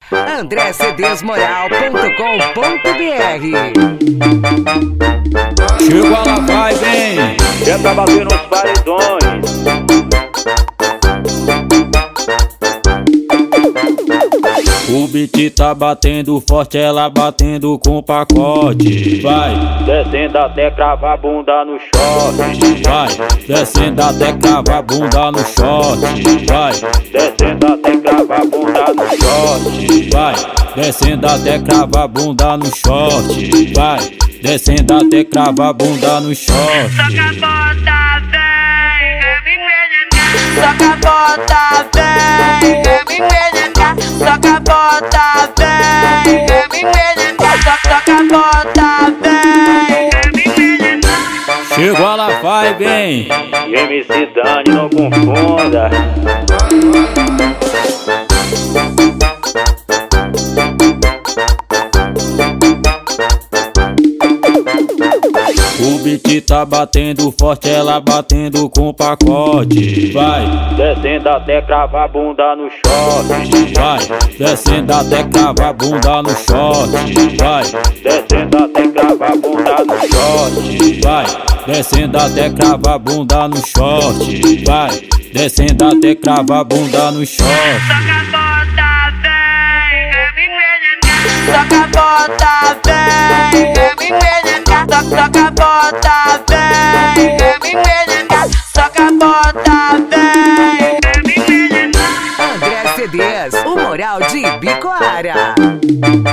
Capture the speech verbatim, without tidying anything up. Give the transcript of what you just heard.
andré c d s moral ponto com ponto b r. Chegou ela vai bem, tenta bater nos paredões. O beat tá batendo forte, ela batendo com pacote. Vai, descendo até cravar a bunda no short. vai, descendo até cravar a bunda no short. Vai, descendo até cravar a bunda no short. vai, descendo até cravar a bunda no short. Vai, descendo até cravar a bunda no short. Soca a bota, vem, é me penetra. Soca a bota, vem, é me penetra. Soca a bota, vem, é me penetra. Soca a bota, vem, é me penetra. Chegou ela vai bem, E M C Dani não confunda. o beat tá batendo forte, ela batendo com pacote. Vai, Descendo até cravar a bunda no short. vai, descendo até cravar a bunda no short. Vai, Descendo até cravar a bunda no short. vai, descendo até cravar a bunda no short. Vai, descendo até cravar a bunda no short. Soca a bota, vem, é me penetra. Soca a bota, vem, é me penetra. Soca a bota, vem, é me penetra. Soca a bota, vem, é me penetra. André C D S, o moral de Ibicoara.